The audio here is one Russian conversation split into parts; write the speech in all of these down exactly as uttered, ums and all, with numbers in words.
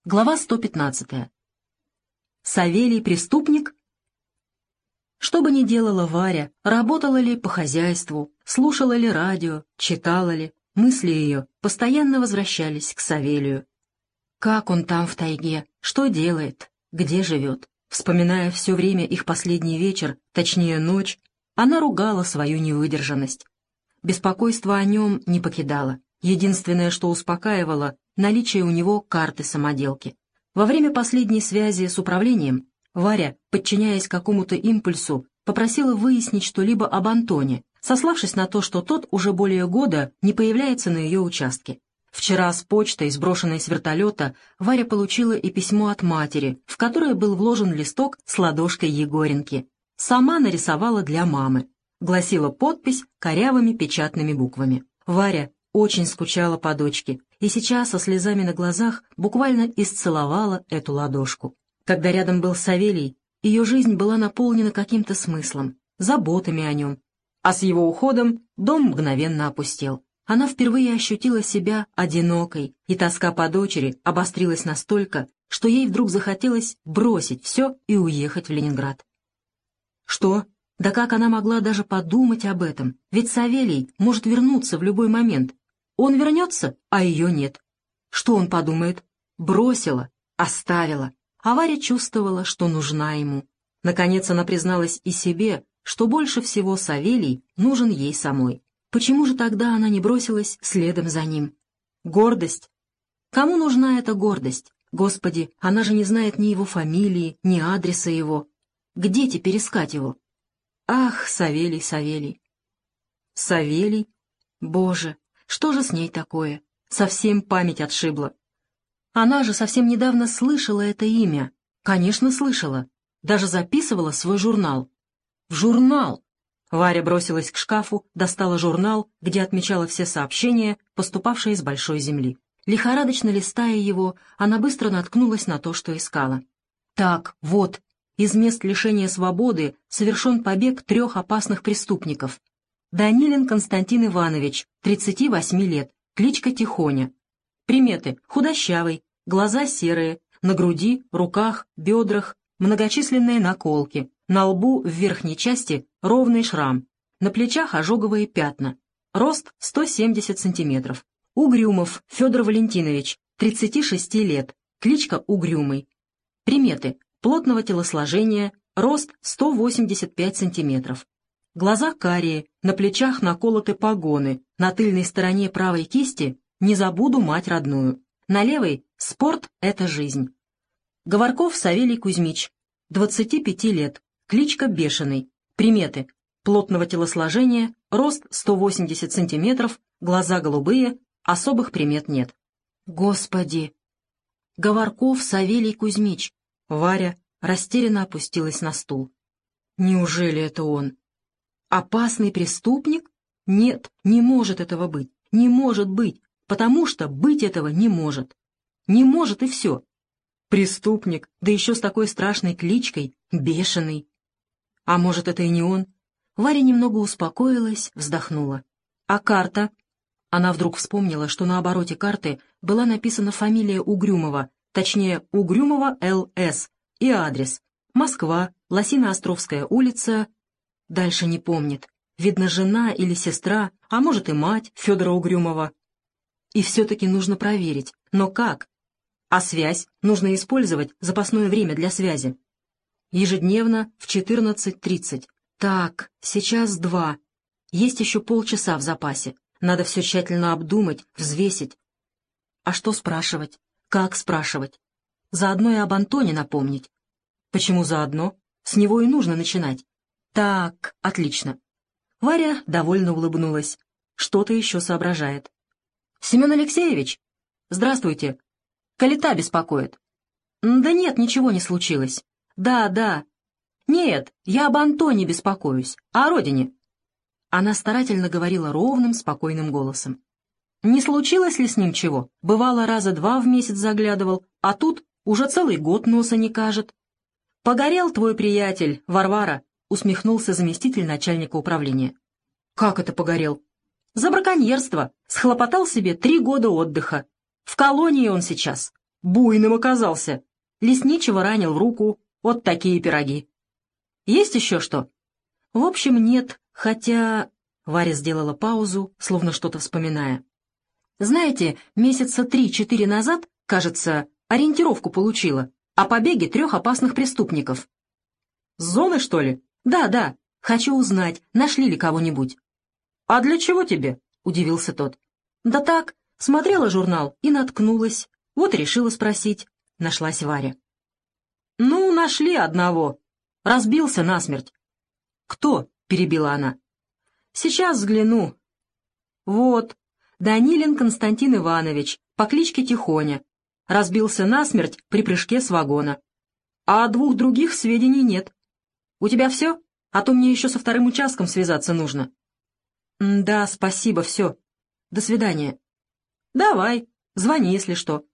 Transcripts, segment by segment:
Глава сто пятнадцатая. Савелий преступник? Что бы ни делала Варя, работала ли по хозяйству, слушала ли радио, читала ли, мысли ее постоянно возвращались к Савелию. Как он там в тайге, что делает, где живет? Вспоминая все время их последний вечер, точнее ночь, она ругала свою невыдержанность. Беспокойство о нем не покидало. Единственное, что успокаивало — наличие у него карты-самоделки. Во время последней связи с управлением Варя, подчиняясь какому-то импульсу, попросила выяснить что-либо об Антоне, сославшись на то, что тот уже более года не появляется на ее участке. Вчера с почтой, сброшенной с вертолета, Варя получила и письмо от матери, в которое был вложен листок с ладошкой Егоренки. Сама нарисовала для мамы. Гласила подпись корявыми печатными буквами. Варя очень скучала по дочке, и сейчас со слезами на глазах буквально исцеловала эту ладошку. Когда рядом был Савелий, ее жизнь была наполнена каким-то смыслом, заботами о нем. А с его уходом дом мгновенно опустел. Она впервые ощутила себя одинокой, и тоска по дочери обострилась настолько, что ей вдруг захотелось бросить все и уехать в Ленинград. Что? Да как она могла даже подумать об этом? Ведь Савелий может вернуться в любой момент. Он вернется, а ее нет. Что он подумает? Бросила, оставила. А Варя чувствовала, что нужна ему. Наконец она призналась и себе, что больше всего Савелий нужен ей самой. Почему же тогда она не бросилась следом за ним? Гордость? Кому нужна эта гордость? Господи, она же не знает ни его фамилии, ни адреса его. Где теперь искать его? Ах, Савелий, Савелий. Савелий? Боже, что же с ней такое? Совсем память отшибла. Она же совсем недавно слышала это имя. Конечно, слышала. Даже записывала свой журнал. В журнал! Варя бросилась к шкафу, достала журнал, где отмечала все сообщения, поступавшие с большой земли. Лихорадочно листая его, она быстро наткнулась на то, что искала. Так, вот, из мест лишения свободы совершен побег трех опасных преступников. Данилин Константин Иванович, тридцати восьми лет, кличка Тихоня. Приметы: худощавый, глаза серые, на груди, руках, бедрах многочисленные наколки, на лбу в верхней части ровный шрам, на плечах ожоговые пятна, рост сто семьдесят сантиметров. Угрюмов Федор Валентинович, тридцати шести лет, кличка Угрюмый. Приметы: плотного телосложения, рост сто восемьдесят пять сантиметров. Глаза карие, на плечах наколоты погоны, на тыльной стороне правой кисти «Не забуду мать родную», на левой «Спорт — это жизнь». Говорков Савелий Кузьмич, двадцати пяти лет, кличка Бешеный. Приметы: плотного телосложения, рост сто восемьдесят сантиметров, глаза голубые, особых примет нет. Господи! Говорков Савелий Кузьмич. Варя растерянно опустилась на стул. Неужели это он? Опасный преступник? Нет, не может этого быть. Не может быть, потому что быть этого не может. Не может и все. Преступник, да еще с такой страшной кличкой, Бешеный. А может, это и не он? Варя немного успокоилась, вздохнула. А карта? Она вдруг вспомнила, что на обороте карты была написана фамилия Угрюмова, точнее, Угрюмова Л С, и адрес. Москва, Лосино-Островская улица. Дальше не помнит. Видно, жена или сестра, а может и мать Федора Угрюмова. И все-таки нужно проверить. Но как? А связь? Нужно использовать запасное время для связи. Ежедневно в четырнадцать тридцать. Так, сейчас два. Есть еще полчаса в запасе. Надо все тщательно обдумать, взвесить. А что спрашивать? Как спрашивать? Заодно и об Антоне напомнить. Почему заодно? С него и нужно начинать. Так, отлично. Варя довольно улыбнулась. Что-то еще соображает. «Семен Алексеевич? Здравствуйте. Калита беспокоит». «Да нет, ничего не случилось». «Да, да». «Нет, я об Антоне беспокоюсь, а о родине». Она старательно говорила ровным, спокойным голосом. «Не случилось ли с ним чего? Бывало, раза два в месяц заглядывал, а тут уже целый год носа не кажет». «Погорел твой приятель, Варвара», — усмехнулся заместитель начальника управления. «Как это погорел?» «За браконьерство. Схлопотал себе три года отдыха. В колонии он сейчас». Буйным оказался. Лесничего ранил в руку. Вот такие пироги. Есть еще что? В общем, нет, хотя... Варя сделала паузу, словно что-то вспоминая. Знаете, месяца три-четыре назад, кажется, ориентировку получила о побеге трех опасных преступников. С зоны, что ли? Да, да. Хочу узнать, нашли ли кого-нибудь. А для чего тебе? Удивился тот. Да так, смотрела журнал и наткнулась. Вот и решила спросить. Нашлась Варя. Ну, нашли одного. Разбился насмерть. Кто? Перебила она. Сейчас взгляну. Вот, Данилин Константин Иванович, по кличке Тихоня. Разбился насмерть при прыжке с вагона. А о двух других сведений нет. У тебя все? А то мне еще со вторым участком связаться нужно. Да, спасибо, все. До свидания. Давай, звони, если что.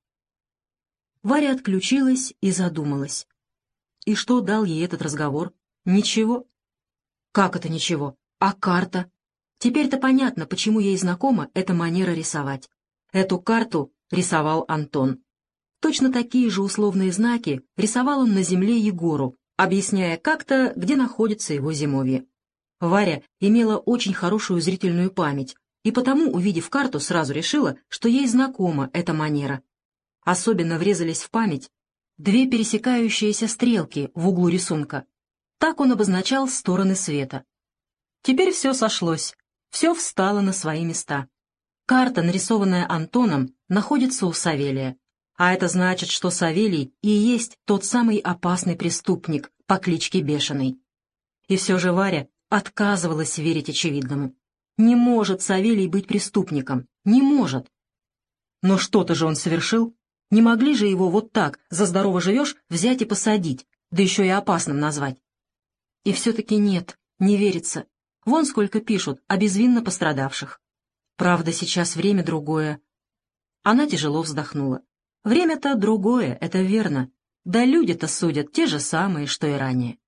Варя отключилась и задумалась. И что дал ей этот разговор? Ничего. Как это ничего? А карта? Теперь-то понятно, почему ей знакома эта манера рисовать. Эту карту рисовал Антон. Точно такие же условные знаки рисовал он на земле Егору, объясняя как-то, где находится его зимовье. Варя имела очень хорошую зрительную память, и потому, увидев карту, сразу решила, что ей знакома эта манера. Особенно врезались в память две пересекающиеся стрелки в углу рисунка. Так он обозначал стороны света. Теперь все сошлось, все встало на свои места. Карта, нарисованная Антоном, находится у Савелия. А это значит, что Савелий и есть тот самый опасный преступник по кличке Бешеный. И все же Варя отказывалась верить очевидному. Не может Савелий быть преступником, не может. Но что-то же он совершил. Не могли же его вот так, за здорово живешь, взять и посадить, да еще и опасным назвать. И все-таки нет, не верится. Вон сколько пишут о безвинно пострадавших. Правда, сейчас время другое. Она тяжело вздохнула. Время-то другое, это верно. Да люди-то судят те же самые, что и ранее.